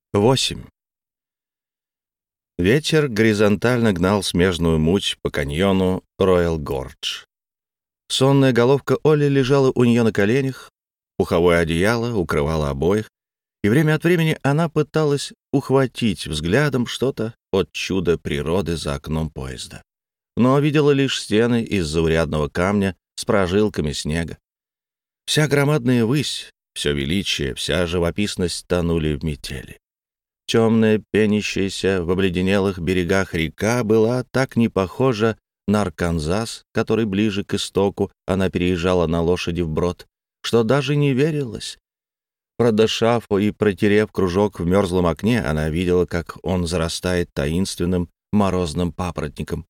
8. Ветер горизонтально гнал смежную муть по каньону Роял-Гордж. Сонная головка Олли лежала у нее на коленях, пуховое одеяло укрывало обоих, и время от времени она пыталась ухватить взглядом что-то от чуда природы за окном поезда, но видела лишь стены из заурядного камня с прожилками снега. Вся громадная высь, все величие, вся живописность тонули в метели. Темная, пенящаяся в обледенелых берегах река была так не похожа на Арканзас, который ближе к истоку она переезжала на лошади вброд, что даже не верилось. Продышав и протерев кружок в мерзлом окне, она видела, как он зарастает таинственным морозным папоротником.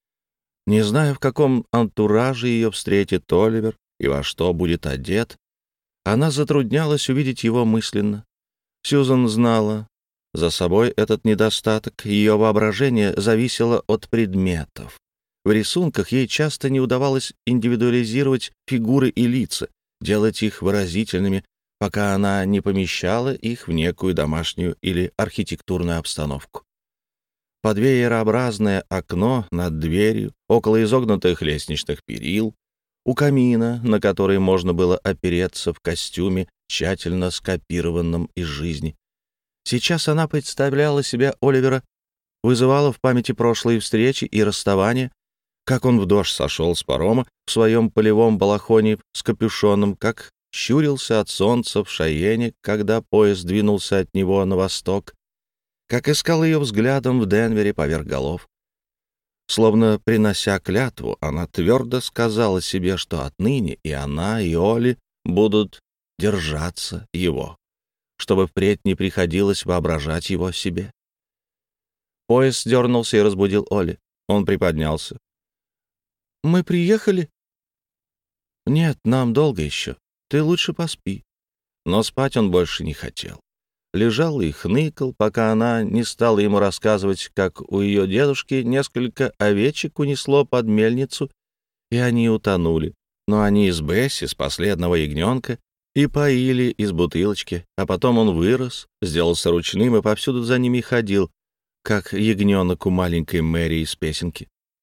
Не зная, в каком антураже ее встретит Оливер и во что будет одет, она затруднялась увидеть его мысленно. Сьюзан знала, за собой этот недостаток ее воображения зависело от предметов. В рисунках ей часто не удавалось индивидуализировать фигуры и лица, делать их выразительными, пока она не помещала их в некую домашнюю или архитектурную обстановку. Под веерообразное окно над дверью, около изогнутых лестничных перил, у камина, на который можно было опереться в костюме, тщательно скопированном из жизни. Сейчас она представляла себя Оливера, вызывала в памяти прошлые встречи и расставания, как он в дождь сошел с парома в своем полевом балахоне с капюшоном, как щурился от солнца в Шайене, когда поезд двинулся от него на восток, как искал ее взглядом в Денвере поверх голов. Словно принося клятву, она твердо сказала себе, что отныне и она, и Оли будут держаться его, чтобы впредь не приходилось воображать его себе. Поезд дернулся и разбудил Оли. Он приподнялся. «Мы приехали?» «Нет, нам долго еще. Ты лучше поспи». Но спать он больше не хотел. Лежал и хныкал, пока она не стала ему рассказывать, как у ее дедушки несколько овечек унесло под мельницу, и они утонули. Но они с Бесси спасли одного ягненка и поили из бутылочки, а потом он вырос, сделался ручным и повсюду за ними ходил, как ягненок у маленькой Мэри из песенки.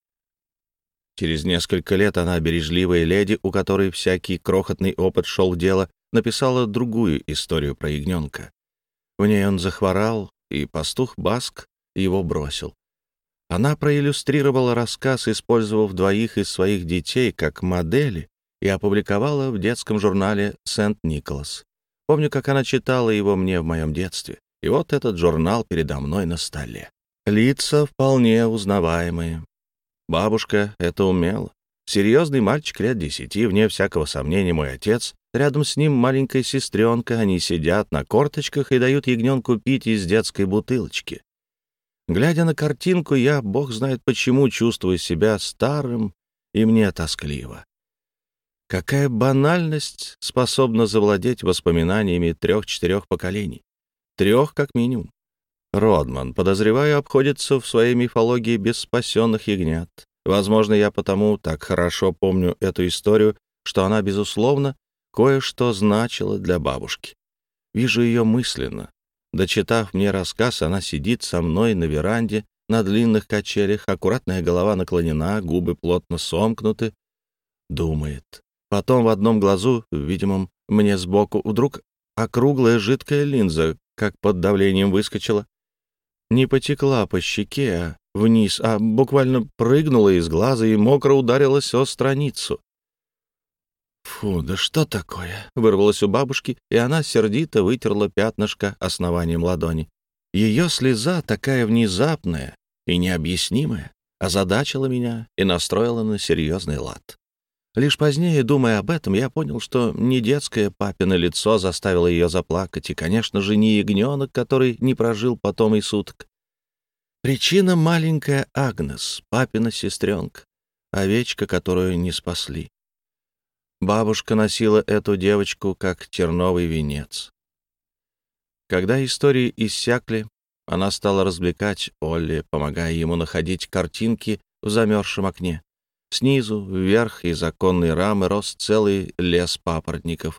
Через несколько лет она, бережливая леди, у которой всякий крохотный опыт шел в дело, написала другую историю про ягненка. В ней он захворал, и пастух Баск его бросил. Она проиллюстрировала рассказ, использовав двоих из своих детей как модели, и опубликовала в детском журнале «Сент-Николас». Помню, как она читала его мне в моем детстве. И вот этот журнал передо мной на столе. Лица вполне узнаваемые. Бабушка это умела. Серьезный мальчик лет 10, вне всякого сомнения, мой отец. Рядом с ним маленькая сестренка. Они сидят на корточках и дают ягненку пить из детской бутылочки. Глядя на картинку, я, бог знает почему, чувствую себя старым, и мне тоскливо. Какая банальность способна завладеть воспоминаниями 3-4 поколений? 3 как минимум. Родман, подозреваю, обходится в своей мифологии без спасенных ягнят. Возможно, я потому так хорошо помню эту историю, что она, безусловно, кое-что значила для бабушки. Вижу ее мысленно. Дочитав мне рассказ, она сидит со мной на веранде, на длинных качелях, аккуратная голова наклонена, губы плотно сомкнуты, думает. Потом в одном глазу, видимом мне сбоку, вдруг округлая жидкая линза, как под давлением выскочила. Не потекла по щеке, а вниз, а буквально прыгнула из глаза и мокро ударилась о страницу. «Фу, да что такое?» — вырвалось у бабушки, и она сердито вытерла пятнышко основанием ладони. Ее слеза, такая внезапная и необъяснимая, озадачила меня и настроила на серьезный лад. Лишь позднее, думая об этом, я понял, что не детское папино лицо заставило ее заплакать, и, конечно же, не ягненок, который не прожил потом и суток. Причина — маленькая Агнес, папина сестренка, овечка, которую не спасли. Бабушка носила эту девочку как терновый венец. Когда истории иссякли, она стала развлекать Олли, помогая ему находить картинки в замерзшем окне. Снизу, вверх из оконной рамы рос целый лес папоротников,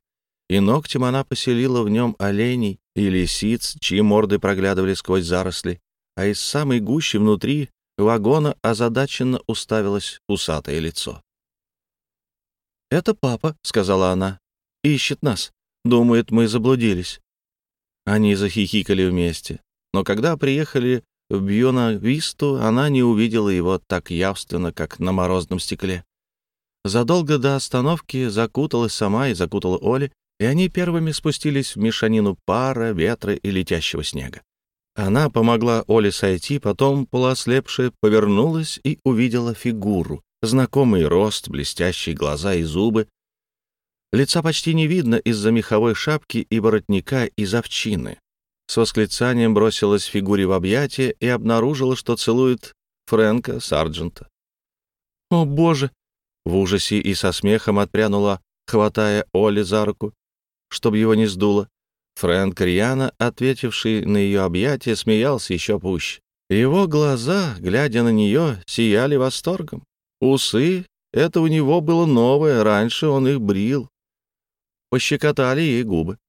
и ногтем она поселила в нем оленей и лисиц, чьи морды проглядывали сквозь заросли, а из самой гущи внутри вагона озадаченно уставилось усатое лицо. «Это папа», — сказала она, — «ищет нас. Думает, мы заблудились». Они захихикали вместе, но когда приехали в Бьюна-Висту, она не увидела его так явственно, как на морозном стекле. Задолго до остановки закуталась сама и закутала Оли, и они первыми спустились в мешанину пара, ветра и летящего снега. Она помогла Оле сойти, потом, полуослепшая, повернулась и увидела фигуру. Знакомый рост, блестящие глаза и зубы. Лица почти не видно из-за меховой шапки и воротника из овчины. С восклицанием бросилась фигуре в объятия и обнаружила, что целует Фрэнка Сарджента. «О, Боже!» — в ужасе и со смехом отпрянула, хватая Олли за руку, чтобы его не сдуло. Фрэнк, рьяно ответивший на ее объятия, смеялся еще пуще. Его глаза, глядя на нее, сияли восторгом. Усы — это у него было новое, раньше он их брил. Пощекотали ей губы.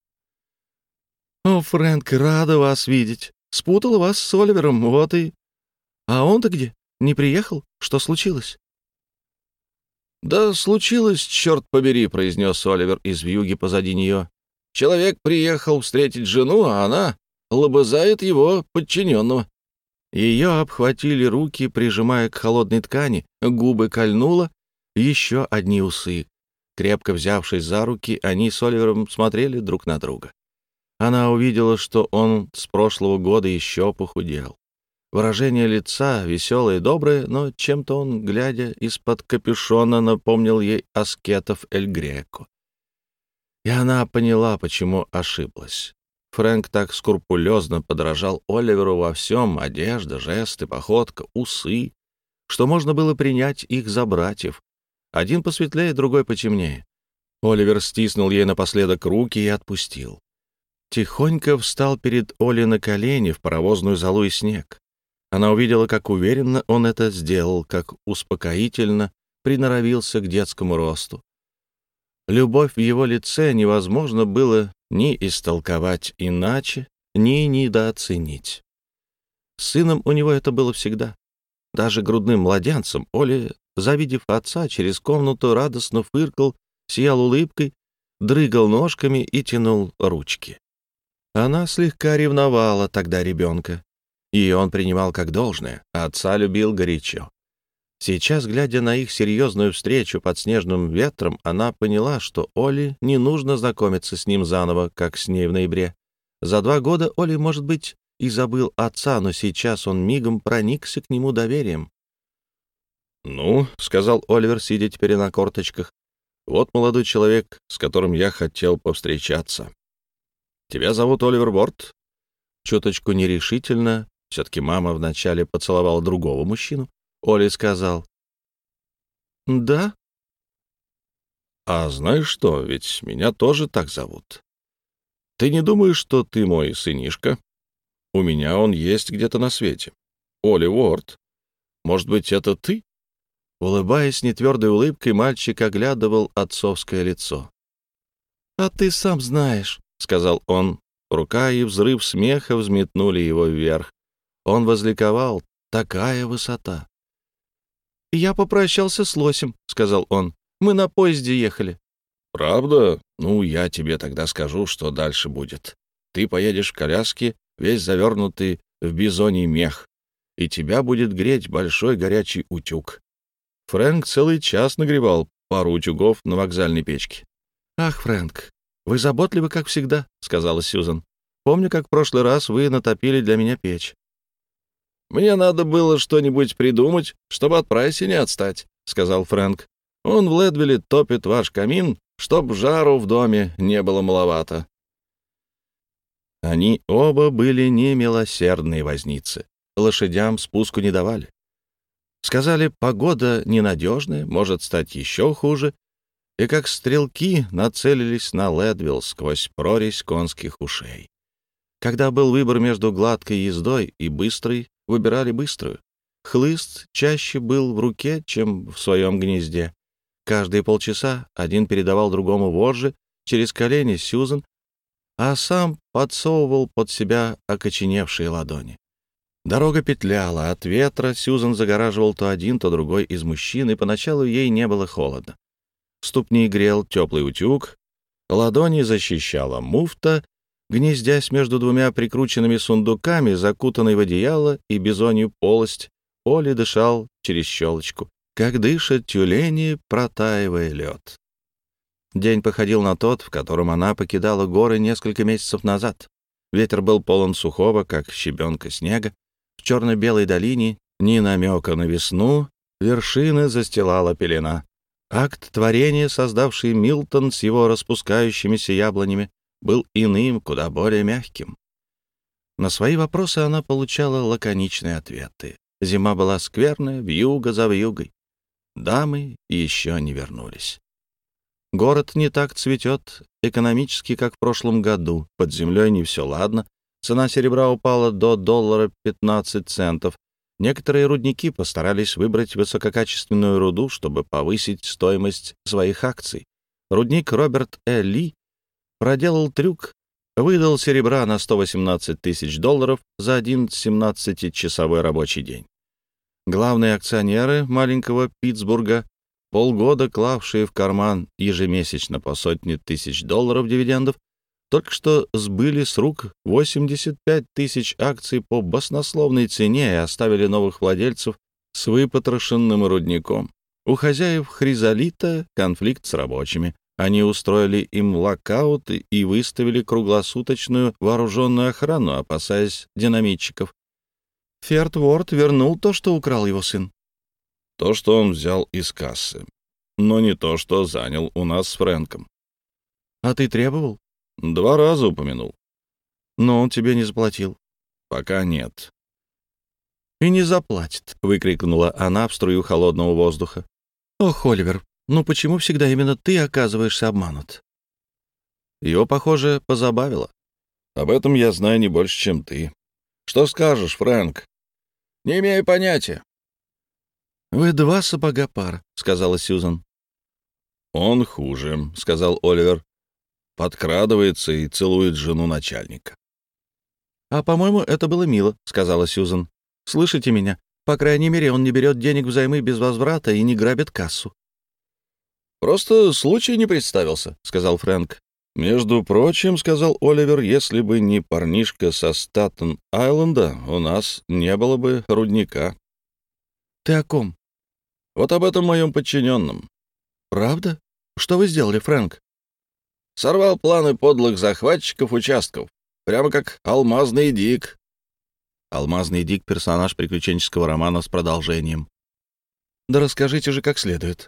«О, Фрэнк, рада вас видеть. Спутала вас с Оливером, вот и... А он-то где? Не приехал? Что случилось?» «Да случилось, черт побери», — произнес Оливер из вьюги позади нее. «Человек приехал встретить жену, а она лобызает его подчиненного». Ее обхватили руки, прижимая к холодной ткани, губы кольнуло, еще одни усы. Крепко взявшись за руки, они с Оливером смотрели друг на друга. Она увидела, что он с прошлого года еще похудел. Выражение лица веселое и доброе, но чем-то он, глядя из-под капюшона, напомнил ей аскетов Эль Греко. И она поняла, почему ошиблась. Фрэнк так скрупулезно подражал Оливеру во всем — одежда, жесты, походка, усы, что можно было принять их за братьев. Один посветлее, другой потемнее. Оливер стиснул ей напоследок руки и отпустил. Тихонько встал перед Олей на колени в паровозную золу и снег. Она увидела, как уверенно он это сделал, как успокоительно приноровился к детскому росту. Любовь в его лице невозможно было ни истолковать иначе, ни недооценить. С сыном у него это было всегда. Даже грудным младенцем Оля, завидев отца, через комнату радостно фыркал, сиял улыбкой, дрыгал ножками и тянул ручки. Она слегка ревновала тогда ребенка. Ее он принимал как должное, а отца любил горячо. Сейчас, глядя на их серьезную встречу под снежным ветром, она поняла, что Оле не нужно знакомиться с ним заново, как с ней в ноябре. За 2 года Оля, может быть, и забыл отца, но сейчас он мигом проникся к нему доверием. «Ну», — сказал Оливер, сидя теперь на корточках, — «вот молодой человек, с которым я хотел повстречаться. Тебя зовут Оливер Борт?» Чуточку нерешительно, все-таки мама вначале поцеловала другого мужчину, Оли сказал: «Да». «А знаешь что, ведь меня тоже так зовут. Ты не думаешь, что ты мой сынишка? У меня он есть где-то на свете. Оли Уорд. Может быть, это ты?» Улыбаясь нетвердой улыбкой, мальчик оглядывал отцовское лицо. «А ты сам знаешь», — сказал он. Рука и взрыв смеха взметнули его вверх. Он возликовал. Такая высота. «Я попрощался с лосем», — сказал он. «Мы на поезде ехали». «Правда? Ну, я тебе тогда скажу, что дальше будет. Ты поедешь в коляске, весь завернутый в бизоний мех, и тебя будет греть большой горячий утюг». Фрэнк целый час нагревал пару утюгов на вокзальной печке. «Ах, Фрэнк, вы заботливы, как всегда», — сказала Сьюзан. «Помню, как в прошлый раз вы натопили для меня печь». «Мне надо было что-нибудь придумать, чтобы от Прайси не отстать», — сказал Фрэнк. «Он в Ледвилле топит ваш камин, чтоб жару в доме не было маловато». Они оба были немилосердные возницы. Лошадям спуску не давали. Сказали, погода ненадежная, может стать еще хуже, и как стрелки нацелились на Ледвилл сквозь прорезь конских ушей. Когда был выбор между гладкой ездой и быстрой, выбирали быструю. Хлыст чаще был в руке, чем в своем гнезде. Каждые полчаса один передавал другому вожжи, через колени Сьюзен, а сам подсовывал под себя окоченевшие ладони. Дорога петляла, от ветра Сьюзен загораживал то один, то другой из мужчин, и поначалу ей не было холодно. Ступни грел теплый утюг, ладони защищала муфта, гнездясь между двумя прикрученными сундуками, закутанной в одеяло и бизонью полость, Оли дышал через щелочку, как дышат тюлени, протаивая лед. День походил на тот, в котором она покидала горы несколько месяцев назад. Ветер был полон сухого, как щебенка снега. В черно-белой долине ни намека на весну, вершины застилала пелена. Акт творения, создавший Милтон с его распускающимися яблонями, был иным, куда более мягким. На свои вопросы она получала лаконичные ответы. Зима была скверная, вьюга за вьюгой. Дамы еще не вернулись. Город не так цветет экономически, как в прошлом году. Под землей не все ладно. Цена серебра упала до $1.15. Некоторые рудники постарались выбрать высококачественную руду, чтобы повысить стоимость своих акций. Рудник Роберт Ли проделал трюк, выдал серебра на $118 тысяч за один 17-часовой рабочий день. Главные акционеры маленького Питтсбурга, полгода клавшие в карман ежемесячно по сотне тысяч долларов дивидендов, только что сбыли с рук 85 тысяч акций по баснословной цене и оставили новых владельцев с выпотрошенным рудником. У хозяев Хризолита конфликт с рабочими. Они устроили им локаут и выставили круглосуточную вооруженную охрану, опасаясь динамитчиков. Ферд Уорд вернул то, что украл его сын. То, что он взял из кассы, но не то, что занял у нас с Фрэнком. А ты требовал? 2 раза упомянул. Но он тебе не заплатил. Пока нет. И не заплатит, выкрикнула она в струю холодного воздуха. Ох, Оливер, ну почему всегда именно ты оказываешься обманут? Его, похоже, позабавило. Об этом я знаю не больше, чем ты. Что скажешь, Фрэнк? Не имею понятия. Вы 2 сапога пара, сказала Сьюзан. Он хуже, сказал Оливер. Подкрадывается и целует жену начальника. «А, по-моему, это было мило», — сказала Сьюзан. «Слышите меня? По крайней мере, он не берет денег взаймы без возврата и не грабит кассу». «Просто случай не представился», — сказал Фрэнк. «Между прочим, — сказал Оливер, — если бы не парнишка со Статтен-Айленда, у нас не было бы рудника». «Ты о ком?» «Вот об этом моем подчиненном». «Правда? Что вы сделали, Фрэнк?» «Сорвал планы подлых захватчиков участков, прямо как Алмазный Дик». Алмазный Дик — персонаж приключенческого романа с продолжением. «Да расскажите же как следует».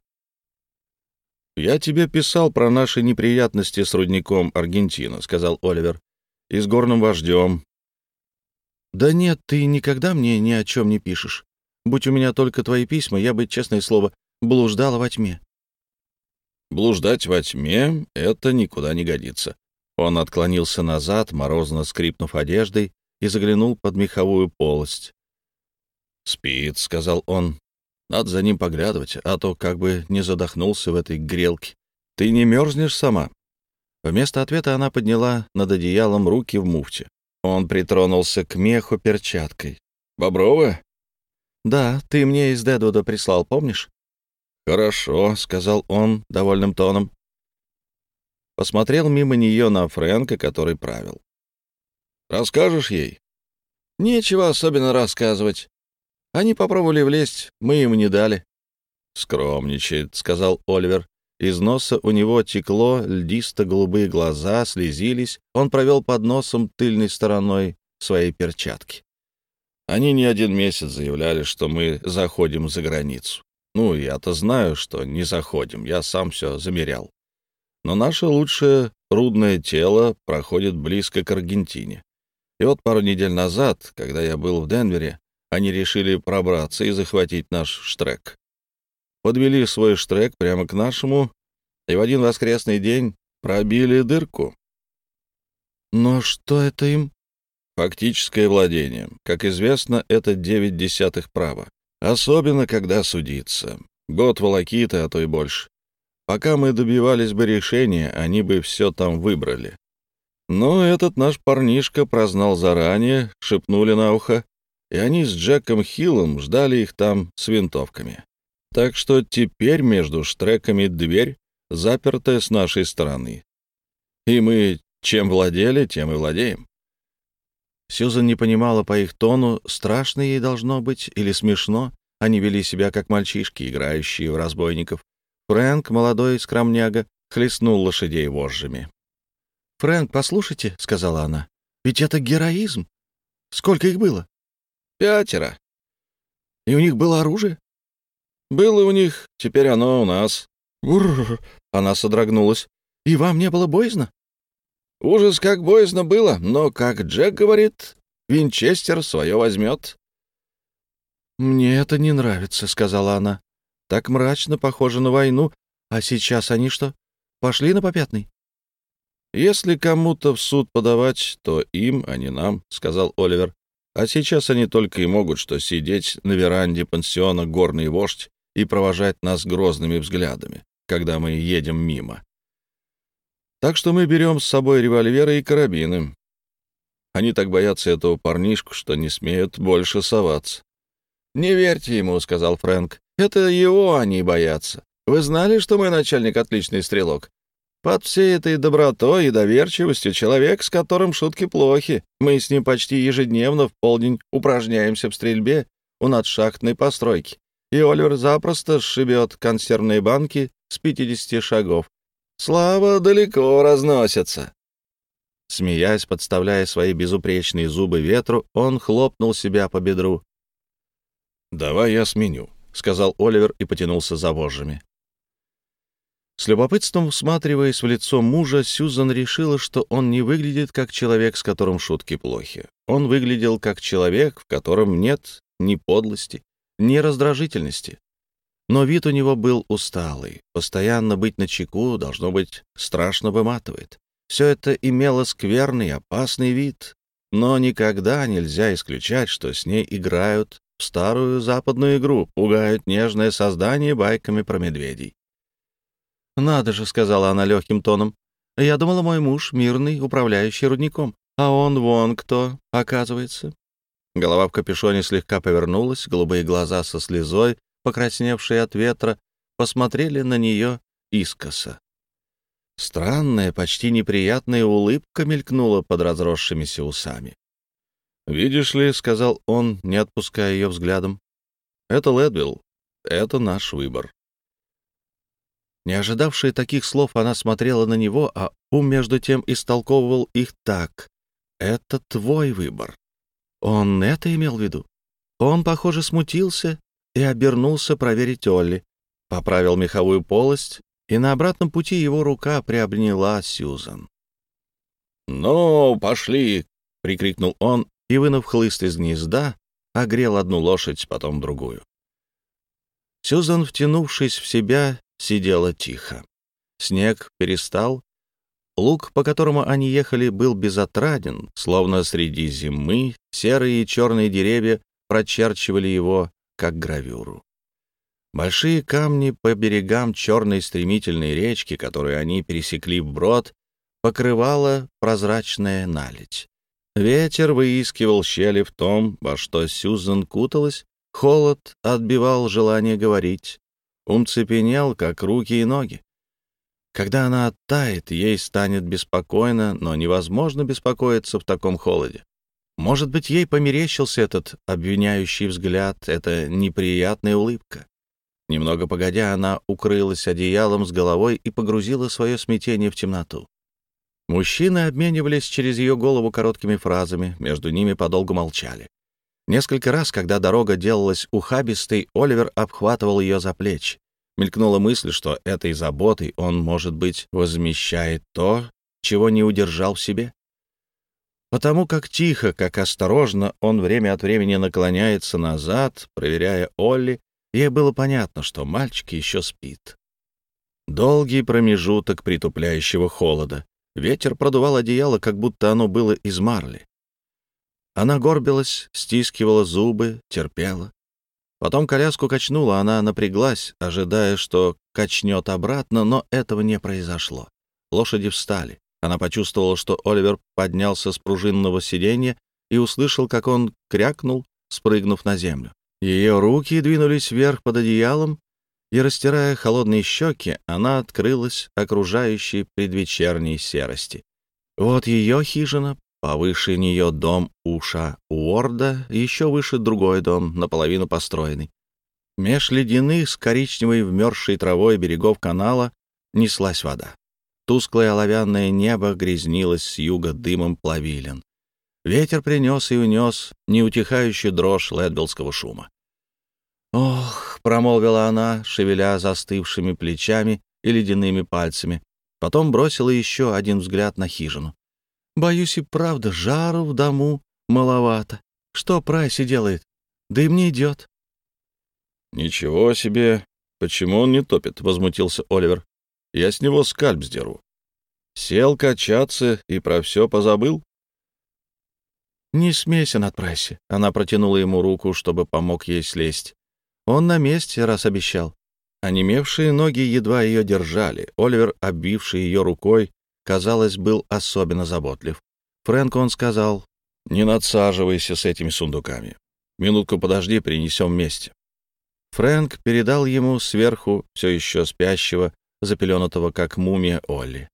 «Я тебе писал про наши неприятности с рудником Аргентина», — сказал Оливер, — «и с горным вождем». «Да нет, ты никогда мне ни о чем не пишешь. Будь у меня только твои письма, я бы, честное слово, блуждала во тьме». «Блуждать во тьме — это никуда не годится». Он отклонился назад, морозно скрипнув одеждой, и заглянул под меховую полость. «Спит», — сказал он. «Надо за ним поглядывать, а то как бы не задохнулся в этой грелке. Ты не мерзнешь сама?» Вместо ответа она подняла над одеялом руки в муфте. Он притронулся к меху перчаткой. «Бобровая?» «Да, ты мне из Дэдвуда прислал, помнишь?» «Хорошо», — сказал он довольным тоном. Посмотрел мимо нее на Фрэнка, который правил. «Расскажешь ей?» «Нечего особенно рассказывать. Они попробовали влезть, мы им не дали». «Скромничает», — сказал Оливер. Из носа у него текло, льдисто-голубые глаза слезились. Он провел под носом тыльной стороной своей перчатки. «Они не 1 месяц заявляли, что мы заходим за границу. Ну, я-то знаю, что не заходим, я сам все замерял. Но наше лучшее рудное тело проходит близко к Аргентине. И вот пару недель назад, когда я был в Денвере, они решили пробраться и захватить наш штрек. Подвели свой штрек прямо к нашему, и в один воскресный день пробили дырку». «Но что это им?» «Фактическое владение. Как известно, это 9/10 права. Особенно, когда судится. Год волокиты, а то и больше. Пока мы добивались бы решения, они бы все там выбрали. Но этот наш парнишка прознал заранее, шепнули на ухо, и они с Джеком Хиллом ждали их там с винтовками. Так что теперь между штреками дверь, запертая с нашей стороны. И мы чем владели, тем и владеем. Сьюзан не понимала по их тону, страшно ей должно быть или смешно. Они вели себя как мальчишки, играющие в разбойников. Фрэнк, молодой скромняга, хлестнул лошадей вожжами. «Фрэнк, послушайте», — сказала она, — «ведь это героизм. Сколько их было?» 5. «И у них было оружие?» «Было у них, теперь оно у нас». «Бррр!» — она содрогнулась. «И вам не было боязно?» «Ужас, как боязно было, но, как Джек говорит, Винчестер свое возьмет». «Мне это не нравится», — сказала она. «Так мрачно, похоже на войну. А сейчас они что, пошли на попятный?» «Если кому-то в суд подавать, то им, а не нам», — сказал Оливер. «А сейчас они только и могут что сидеть на веранде пансиона «Горный вождь» и провожать нас грозными взглядами, когда мы едем мимо. Так что мы берем с собой револьверы и карабины. Они так боятся этого парнишку, что не смеют больше соваться». «Не верьте ему», — сказал Фрэнк. «Это его они боятся. Вы знали, что мой начальник отличный стрелок? Под всей этой добротой и доверчивостью человек, с которым шутки плохи. Мы с ним почти ежедневно в полдень упражняемся в стрельбе у надшахтной постройки. И Оливер запросто сшибет консервные банки с 50 шагов. Слава далеко разносится». Смеясь, подставляя свои безупречные зубы ветру, он хлопнул себя по бедру. «Давай я сменю», — сказал Оливер и потянулся за вожжами. С любопытством всматриваясь в лицо мужа, Сьюзан решила, что он не выглядит как человек, с которым шутки плохи. Он выглядел как человек, в котором нет ни подлости, ни раздражительности. Но вид у него был усталый. Постоянно быть начеку, должно быть, страшно выматывает. Все это имело скверный, опасный вид. Но никогда нельзя исключать, что с ней играют в старую западную игру, пугают нежное создание байками про медведей. «Надо же», — сказала она легким тоном, — «я думала, мой муж мирный, управляющий рудником, а он вон кто, оказывается». Голова в капюшоне слегка повернулась, голубые глаза со слезой, покрасневшие от ветра, посмотрели на нее искоса. Странная, почти неприятная улыбка мелькнула под разросшимися усами. «Видишь ли», — сказал он, не отпуская ее взглядом, — «это Лэдвилл, это наш выбор». Не ожидавшая таких слов, она смотрела на него, а ум между тем истолковывал их так. «Это твой выбор». Он это имел в виду. Он, похоже, смутился и обернулся проверить Олли, поправил меховую полость, и на обратном пути его рука приобняла Сьюзан. «Ну, пошли!» — прикрикнул он и, вынув хлыст из гнезда, огрел одну лошадь, потом другую. Сьюзан, втянувшись в себя, сидела тихо. Снег перестал. Луг, по которому они ехали, был безотраден, словно среди зимы серые и черные деревья прочерчивали его, как гравюру. Большие камни по берегам черной стремительной речки, которую они пересекли вброд, покрывала прозрачная наледь. Ветер выискивал щели в том, во что Сьюзан куталась, холод отбивал желание говорить. Ум цепенел, как руки и ноги. Когда она оттает, ей станет беспокойно, но невозможно беспокоиться в таком холоде. Может быть, ей померещился этот обвиняющий взгляд, эта неприятная улыбка. Немного погодя, она укрылась одеялом с головой и погрузила свое смятение в темноту. Мужчины обменивались через ее голову короткими фразами, между ними подолгу молчали. Несколько раз, когда дорога делалась ухабистой, Оливер обхватывал ее за плечи. Мелькнула мысль, что этой заботой он, может быть, возмещает то, чего не удержал в себе. Потому как тихо, как осторожно он время от времени наклоняется назад, проверяя Олли, ей было понятно, что мальчик еще спит. Долгий промежуток притупляющего холода. Ветер продувал одеяло, как будто оно было из марли. Она горбилась, стискивала зубы, терпела. Потом коляску качнула, она напряглась, ожидая, что качнет обратно, но этого не произошло. Лошади встали. Она почувствовала, что Оливер поднялся с пружинного сиденья и услышал, как он крякнул, спрыгнув на землю. Ее руки двинулись вверх под одеялом, и, растирая холодные щеки, она открылась окружающей предвечерней серости. Вот ее хижина, повыше нее дом Уша Уорда, еще выше другой дом, наполовину построенный. Меж ледяных с коричневой вмерзшей травой берегов канала неслась вода. Тусклое оловянное небо грязнилось с юга дымом плавилин. Ветер принес и унес неутихающую дрожь лэдвиллского шума. «Ох», — промолвила она, шевеля застывшими плечами и ледяными пальцами. Потом бросила еще один взгляд на хижину. «Боюсь и правда, жару в дому маловато. Что Прайси делает? Да и мне идет». «Ничего себе! Почему он не топит?» — возмутился Оливер. «Я с него скальп сдеру. Сел качаться и про все позабыл?» «Не смейся над Прайси». Она протянула ему руку, чтобы помог ей слезть. Он на месте, раз обещал. Онемевшие ноги едва ее держали. Оливер, обвивший ее рукой, казалось, был особенно заботлив. Фрэнку он сказал: «Не надсаживайся с этими сундуками. Минутку подожди, принесем вместе». Фрэнк передал ему сверху все еще спящего, запеленутого как мумия Олли.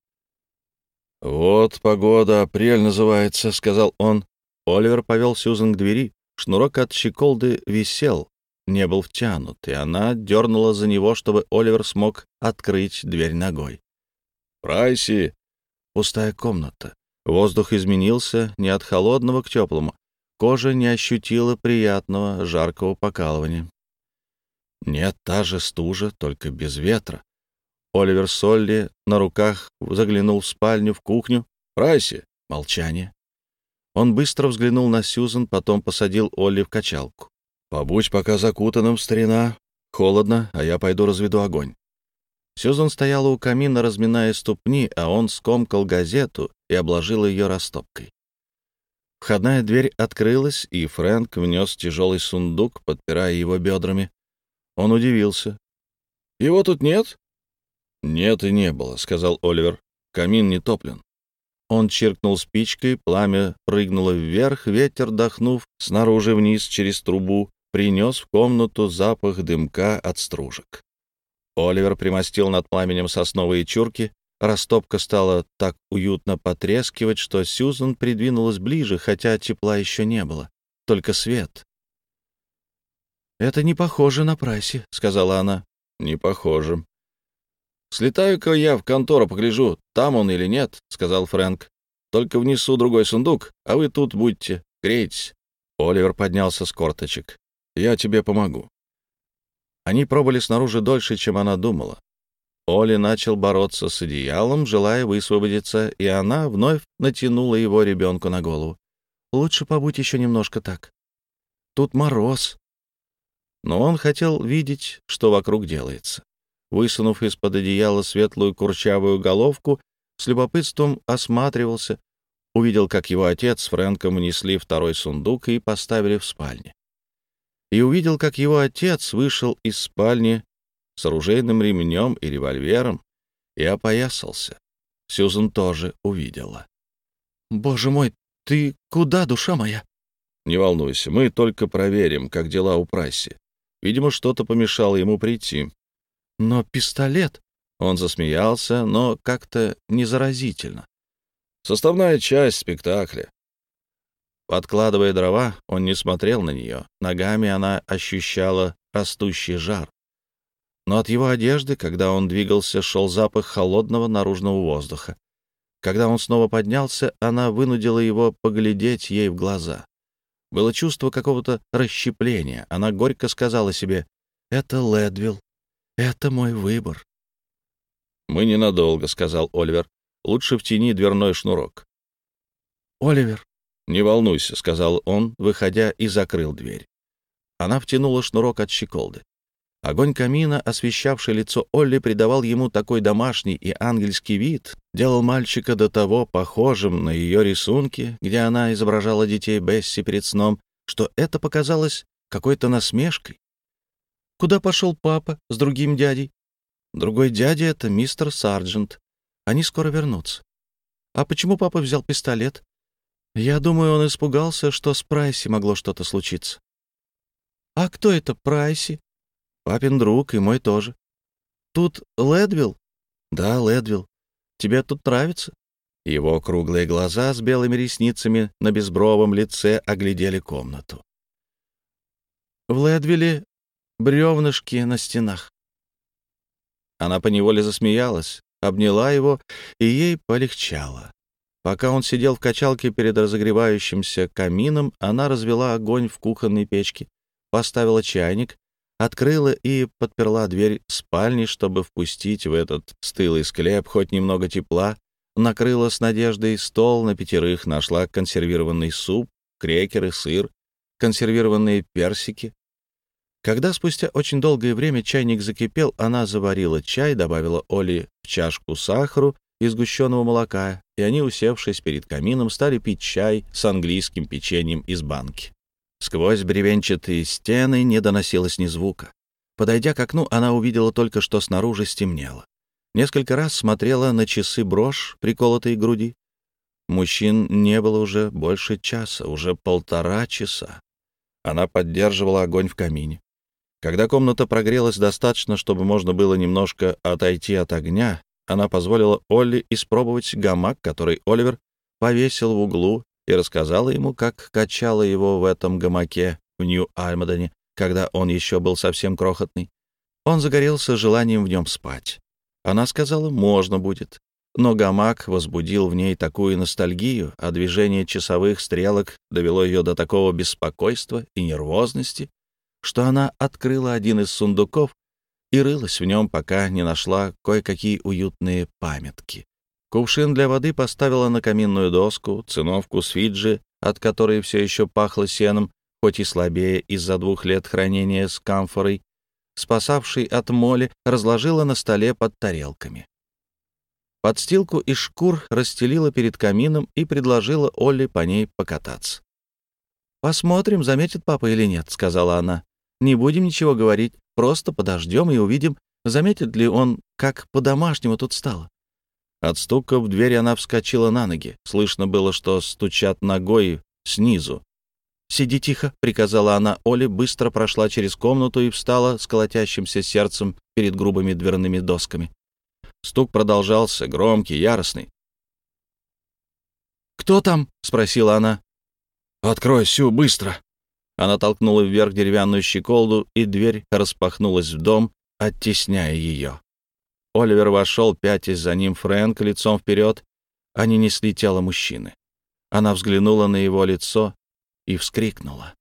«Вот погода, апрель называется», — сказал он. Оливер повел Сьюзен к двери. Шнурок от щеколды висел, не был втянут, и она дернула за него, чтобы Оливер смог открыть дверь ногой. «Прайси!» Пустая комната. Воздух изменился не от холодного к теплому. Кожа не ощутила приятного жаркого покалывания. Нет, та же стужа, только без ветра. Оливер Солли на руках заглянул в спальню, в кухню. «Прайси!» Молчание. Он быстро взглянул на Сьюзен, потом посадил Олли в качалку. «Побудь пока закутанным, старина. Холодно, а я пойду разведу огонь». Сьюзен стояла у камина, разминая ступни, а он скомкал газету и обложил ее растопкой. Входная дверь открылась, и Фрэнк внес тяжелый сундук, подпирая его бедрами. Он удивился. «Его тут нет?» «Нет и не было», — сказал Оливер. «Камин не топлен». Он чиркнул спичкой, пламя прыгнуло вверх, ветер, дохнув снаружи вниз через трубу, принес в комнату запах дымка от стружек. Оливер примостил над пламенем сосновые чурки. Растопка стала так уютно потрескивать, что Сьюзен придвинулась ближе, хотя тепла еще не было, только свет. «Это не похоже на Прайси», — сказала она. «Не похоже». «Слетаю-ка я в контору, погляжу, там он или нет», — сказал Фрэнк. «Только внесу другой сундук, а вы тут будьте, грейтесь». Оливер поднялся с корточек. «Я тебе помогу». Они пробыли снаружи дольше, чем она думала. Оли начал бороться с одеялом, желая высвободиться, и она вновь натянула его ребенку на голову. «Лучше побудь еще немножко так. Тут мороз». Но он хотел видеть, что вокруг делается. Высунув из-под одеяла светлую курчавую головку, с любопытством осматривался, увидел, как его отец с Фрэнком внесли второй сундук и поставили в спальне. И увидел, как его отец вышел из спальни с оружейным ремнем и револьвером и опоясался. Сьюзен тоже увидела. «Боже мой, ты куда, душа моя?» «Не волнуйся, мы только проверим, как дела у Прайси. Видимо, что-то помешало ему прийти». «Но пистолет...» Он засмеялся, но как-то незаразительно. «Составная часть спектакля». Подкладывая дрова, он не смотрел на нее. Ногами она ощущала растущий жар. Но от его одежды, когда он двигался, шел запах холодного наружного воздуха. Когда он снова поднялся, она вынудила его поглядеть ей в глаза. Было чувство какого-то расщепления. Она горько сказала себе: «Это Лэдвилл. Это мой выбор». «Мы ненадолго», — сказал Оливер. «Лучше втяни дверной шнурок». «Оливер». «Не волнуйся», — сказал он, выходя, и закрыл дверь. Она втянула шнурок от щеколды. Огонь камина, освещавший лицо Олли, придавал ему такой домашний и ангельский вид, делал мальчика до того похожим на ее рисунки, где она изображала детей Бесси перед сном, что это показалось какой-то насмешкой. «Куда пошел папа с другим дядей?» Другой дядя — это мистер Сарджент. Они скоро вернутся. А почему папа взял пистолет? Я думаю, он испугался, что с Прайси могло что-то случиться. А кто это Прайси? Папин друг и мой тоже. Тут Лэдвилл? Да, Лэдвилл. Тебе тут нравится? Его круглые глаза с белыми ресницами на безбровом лице оглядели комнату. В Лэдвилле бревнышки на стенах. Она поневоле засмеялась, обняла его, и ей полегчало. Пока он сидел в качалке перед разогревающимся камином, она развела огонь в кухонной печке, поставила чайник, открыла и подперла дверь спальни, чтобы впустить в этот стылый склеп хоть немного тепла, накрыла с надеждой стол на 5, нашла консервированный суп, крекеры, сыр, консервированные персики. Когда спустя очень долгое время чайник закипел, она заварила чай, добавила Олли в чашку сахару и сгущенного молока, и они, усевшись перед камином, стали пить чай с английским печеньем из банки. Сквозь бревенчатые стены не доносилось ни звука. Подойдя к окну, она увидела только, что снаружи стемнело. Несколько раз смотрела на часы-брошь, приколотые к груди. Мужчин не было уже больше часа, уже 1,5 часа. Она поддерживала огонь в камине. Когда комната прогрелась достаточно, чтобы можно было немножко отойти от огня, она позволила Олли испробовать гамак, который Оливер повесил в углу, и рассказала ему, как качала его в этом гамаке в Нью-Альмадене, когда он еще был совсем крохотный. Он загорелся желанием в нем спать. Она сказала, можно будет. Но гамак возбудил в ней такую ностальгию, а движение часовых стрелок довело ее до такого беспокойства и нервозности, что она открыла один из сундуков и рылась в нем, пока не нашла кое-какие уютные памятки. Кувшин для воды поставила на каминную доску, циновку с Фиджи, от которой все еще пахло сеном, хоть и слабее из-за 2 лет хранения с камфорой, спасавшей от моли, разложила на столе под тарелками. Подстилку из шкур расстелила перед камином и предложила Олли по ней покататься. «Посмотрим, заметит папа или нет», — сказала она. «Не будем ничего говорить, просто подождем и увидим, заметит ли он, как по-домашнему тут стало». От стука в дверь она вскочила на ноги. Слышно было, что стучат ногой снизу. «Сиди тихо», — приказала она Оле, быстро прошла через комнату и встала с колотящимся сердцем перед грубыми дверными досками. Стук продолжался, громкий, яростный. «Кто там?» — спросила она. «Открой, Сю, быстро!» Она толкнула вверх деревянную щеколду, и дверь распахнулась в дом, оттесняя ее. Оливер вошел, пятясь за ним Фрэнк лицом вперед. Они несли тело мужчины. Она взглянула на его лицо и вскрикнула.